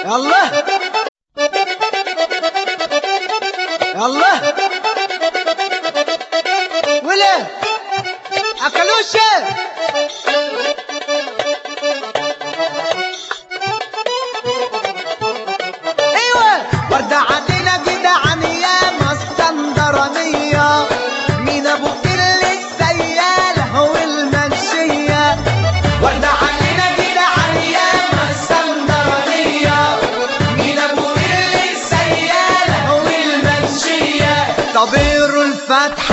الله الله ولا اكلوش. ايوه ورده علينا جدعان يا اسكندرانيه، مين ابو كل السياله والمنشيه. ورده علينا جدعان يا اسكندرانيه، مين ابو كل السياله والمنشيه. طبير الفتح